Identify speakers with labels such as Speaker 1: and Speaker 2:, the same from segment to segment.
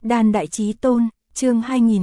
Speaker 1: Đan Đại Chí Tôn, chương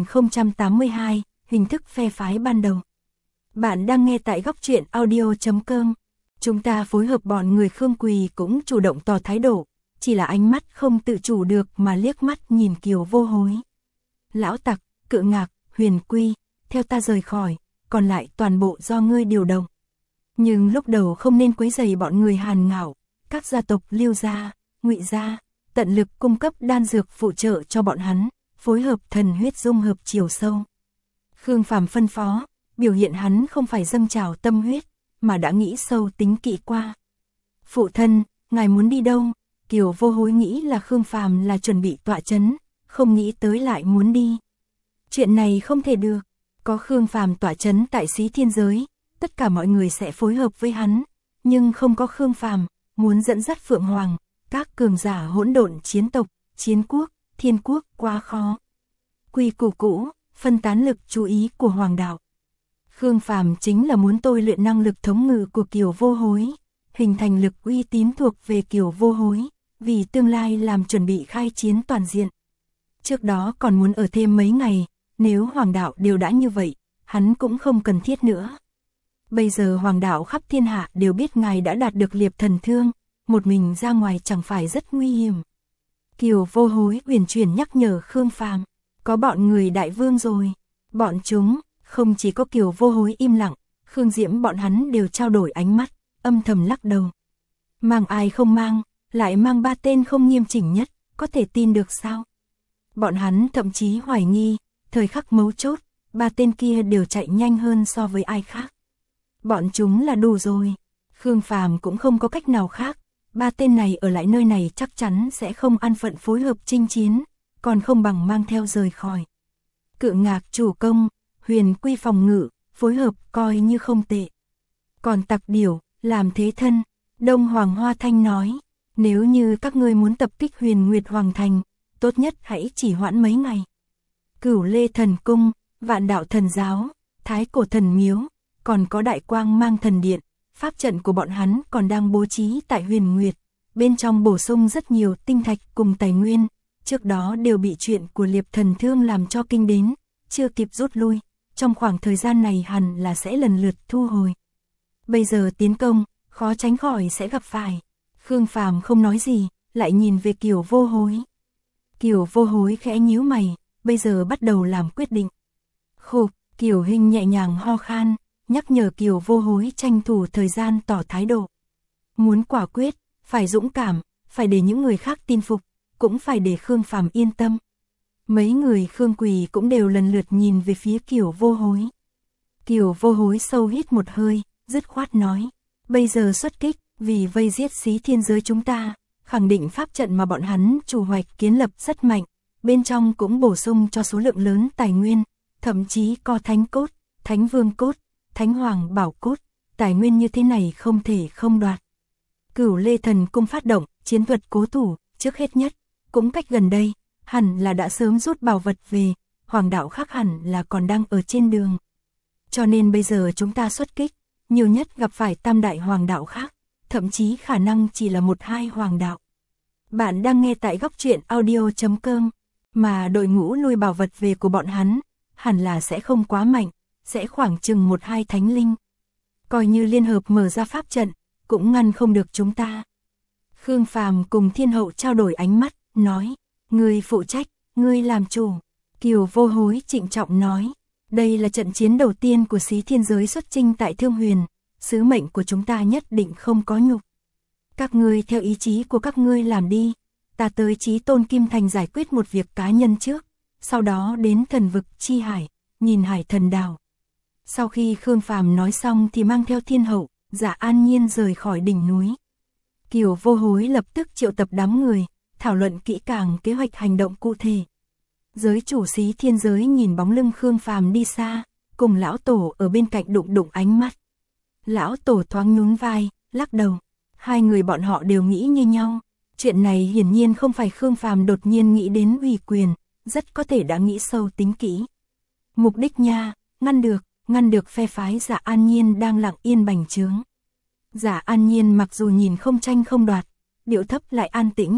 Speaker 1: 2082, hình thức phe phái ban đầu. Bạn đang nghe tại góc truyện audio.com. Chúng ta phối hợp bọn người Khương Quỳ cũng chủ động tỏ thái độ, chỉ là ánh mắt không tự chủ được mà liếc mắt nhìn Kiều Vô Hối. Lão tặc, Cự Ngạc, Huyền Quy, theo ta rời khỏi, còn lại toàn bộ do ngươi điều động. Nhưng lúc đầu không nên quấy rầy bọn người Hàn Ngạo, các gia tộc Lưu gia, Ngụy gia, tận lực cung cấp đan dược phụ trợ cho bọn hắn, phối hợp thần huyết dung hợp chiều sâu. Khương Phàm phân phó, biểu hiện hắn không phải dâng trào tâm huyết, mà đã nghĩ sâu tính kỹ qua. Phụ thân, ngài muốn đi đâu? Kiều Vô Hối nghĩ là Khương Phàm là chuẩn bị tọa chấn, không nghĩ tới lại muốn đi. Chuyện này không thể được, có Khương Phàm tọa chấn tại Xí Thiên Giới, tất cả mọi người sẽ phối hợp với hắn, nhưng không có Khương Phàm, muốn dẫn dắt Phượng Hoàng, các cường giả hỗn độn chiến tộc, chiến quốc, thiên quốc quá khó. Quy củ cũ, phân tán lực chú ý của Hoàng đạo. Khương Phàm chính là muốn tôi luyện năng lực thống ngự của Kiều Vô Hối, hình thành lực uy tín thuộc về Kiều Vô Hối, vì tương lai làm chuẩn bị khai chiến toàn diện. Trước đó còn muốn ở thêm mấy ngày, nếu Hoàng đạo đều đã như vậy, hắn cũng không cần thiết nữa. Bây giờ Hoàng đạo khắp thiên hạ đều biết ngài đã đạt được liệp thần thương, một mình ra ngoài chẳng phải rất nguy hiểm. Kiều Vô Hối uyển chuyển nhắc nhở Khương Phàm, có bọn người đại vương rồi. Bọn chúng, không chỉ có Kiều Vô Hối im lặng, Khương Diễm bọn hắn đều trao đổi ánh mắt, âm thầm lắc đầu. Mang ai không mang, lại mang ba tên không nghiêm chỉnh nhất, có thể tin được sao? Bọn hắn thậm chí hoài nghi, thời khắc mấu chốt, ba tên kia đều chạy nhanh hơn so với ai khác. Bọn chúng là đủ rồi, Khương Phàm cũng không có cách nào khác, ba tên này ở lại nơi này chắc chắn sẽ không an phận phối hợp chinh chiến, còn không bằng mang theo rời khỏi. Cự Ngạc chủ công, Huyền Quy phòng ngự, phối hợp coi như không tệ. Còn Tặc Điểu, làm thế thân, Đông Hoàng Hoa Thanh nói, nếu như các ngươi muốn tập kích Huyền Nguyệt Hoàng Thành, tốt nhất hãy chỉ hoãn mấy ngày. Cửu Lê Thần Cung, Vạn Đạo Thần Giáo, Thái Cổ Thần Miếu, còn có Đại Quang Mang Thần Điện, pháp trận của bọn hắn còn đang bố trí tại Huyền Nguyệt, bên trong bổ sung rất nhiều tinh thạch cùng tài nguyên, trước đó đều bị chuyện của liệp thần thương làm cho kinh đến, chưa kịp rút lui, trong khoảng thời gian này hẳn là sẽ lần lượt thu hồi. Bây giờ tiến công, khó tránh khỏi sẽ gặp phải. Khương Phàm không nói gì, lại nhìn về Kiều Vô Hối. Kiều Vô Hối khẽ nhíu mày, bây giờ bắt đầu làm quyết định. Khục, Kiều Hinh nhẹ nhàng ho khan, nhắc nhở Kiều Vô Hối tranh thủ thời gian tỏ thái độ. Muốn quả quyết, phải dũng cảm, phải để những người khác tin phục, cũng phải để Khương Phàm yên tâm. Mấy người Khương Quỳ cũng đều lần lượt nhìn về phía Kiều Vô Hối. Kiều Vô Hối sâu hít một hơi, dứt khoát nói, bây giờ xuất kích, vì vây giết Xí Thiên Giới chúng ta, khẳng định pháp trận mà bọn hắn chủ hoạch kiến lập rất mạnh, bên trong cũng bổ sung cho số lượng lớn tài nguyên, thậm chí có thánh cốt, thánh vương cốt, thánh hoàng bảo cốt, tài nguyên như thế này không thể không đoạt. Cửu Lê Thần Cung phát động, chiến thuật cố thủ, trước hết nhất, cũng cách gần đây, hẳn là đã sớm rút bảo vật về, Hoàng đạo khác hẳn là còn đang ở trên đường. Cho nên bây giờ chúng ta xuất kích, nhiều nhất gặp phải tam đại Hoàng đạo khác, thậm chí khả năng chỉ là một hai Hoàng đạo. Bạn đang nghe tại góc truyện audio.com, mà đội ngũ lui bảo vật về của bọn hắn, hẳn là sẽ không quá mạnh, sẽ khoảng chừng một hai thánh linh. Coi như liên hợp mở ra pháp trận, cũng ngăn không được chúng ta. Khương Phàm cùng Thiên Hậu trao đổi ánh mắt, nói, ngươi phụ trách, ngươi làm chủ. Kiều Vô Hối trịnh trọng nói, đây là trận chiến đầu tiên của Xí Thiên Giới xuất chinh tại Thương Huyền, sứ mệnh của chúng ta nhất định không có nhục. Các ngươi theo ý chí của các ngươi làm đi, ta tới Chí Tôn Kim Thành giải quyết một việc cá nhân trước, sau đó đến thần vực Chi Hải, nhìn Hải Thần Đảo. Sau khi Khương Phàm nói xong thì mang theo Thiên Hậu, Dạ An Nhiên rời khỏi đỉnh núi. Kiều Vô Hối lập tức triệu tập đám người, thảo luận kỹ càng kế hoạch hành động cụ thể. Giới chủ Xí Thiên Giới nhìn bóng lưng Khương Phàm đi xa, cùng lão tổ ở bên cạnh đụng đụng ánh mắt. Lão tổ thoáng nhún vai, lắc đầu. Hai người bọn họ đều nghĩ như nhau. Chuyện này hiển nhiên không phải Khương Phàm đột nhiên nghĩ đến ủy quyền, rất có thể đã nghĩ sâu tính kỹ. Mục đích nha, ngăn được phe phái Dạ An Nhiên đang lặng yên bành trướng. Dạ An Nhiên mặc dù nhìn không tranh không đoạt, điệu thấp lại an tĩnh,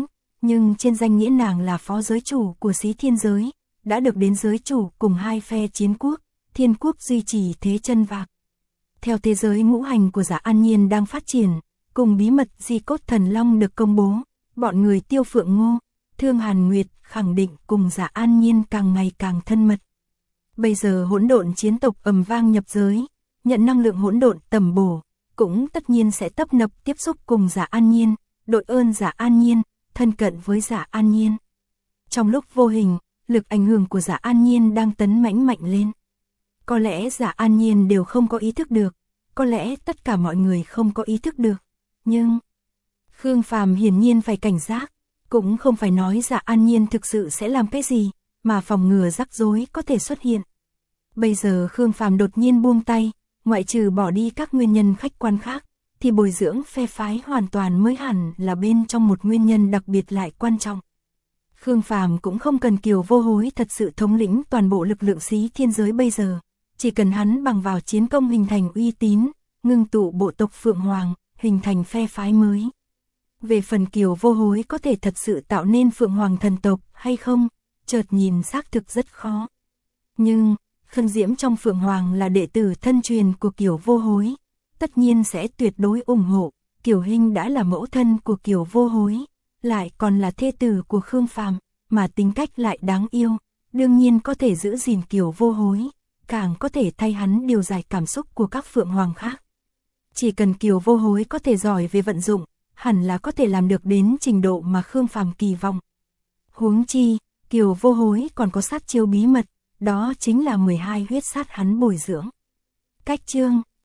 Speaker 1: nhưng trên danh nghĩa nàng là phó giới chủ của Xí Thiên giới, đã được đến giới chủ cùng hai phe chiến quốc, Thiên quốc duy trì thế chân vạc. Theo thế giới ngũ hành của Giả An Nhiên đang phát triển, cùng bí mật di cốt thần long được công bố, bọn người Tiêu Phượng Ngô, Thương Hàn Nguyệt khẳng định cùng Giả An Nhiên càng ngày càng thân mật. Bây giờ hỗn độn chiến tộc ầm vang nhập giới, nhận năng lượng hỗn độn tầm bổ, cũng tất nhiên sẽ tấp nập tiếp xúc cùng Giả An Nhiên, đội ơn Giả An Nhiên, thân cận với Giả An Nhiên. Trong lúc vô hình, lực ảnh hưởng của Giả An Nhiên đang tấn mãnh mạnh lên. Có lẽ Giả An Nhiên đều không có ý thức được, có lẽ tất cả mọi người không có ý thức được, nhưng Khương Phàm hiển nhiên phải cảnh giác, cũng không phải nói Giả An Nhiên thực sự sẽ làm cái gì, mà phòng ngừa rắc rối có thể xuất hiện. Bây giờ Khương Phàm đột nhiên buông tay, ngoại trừ bỏ đi các nguyên nhân khách quan khác, thì bồi dưỡng phe phái hoàn toàn mới hẳn là bên trong một nguyên nhân đặc biệt lại quan trọng. Khương Phàm cũng không cần Kiều Vô Hối thật sự thống lĩnh toàn bộ lực lượng Xí Thiên giới bây giờ, chỉ cần hắn bằng vào chiến công hình thành uy tín, ngưng tụ bộ tộc Phượng Hoàng, hình thành phe phái mới. Về phần Kiều Vô Hối có thể thật sự tạo nên Phượng Hoàng thần tộc hay không, chợt nhìn xác thực rất khó. Nhưng, Khân Diễm trong Phượng Hoàng là đệ tử thân truyền của Kiều Vô Hối, tất nhiên sẽ tuyệt đối ủng hộ. Kiều Hinh đã là mẫu thân của Kiều Vô Hối, lại còn là thê tử của Khương Phàm, mà tính cách lại đáng yêu, đương nhiên có thể giữ gìn Kiều Vô Hối, càng có thể thay hắn điều giải cảm xúc của các Phượng Hoàng khác. Chỉ cần Kiều Vô Hối có thể giỏi về vận dụng, hẳn là có thể làm được đến trình độ mà Khương Phàm kỳ vọng. Huống chi, Kiều Vô Hối còn có sát chiêu bí mật, đó chính là 12 huyết sát hắn bồi dưỡng. Cách chương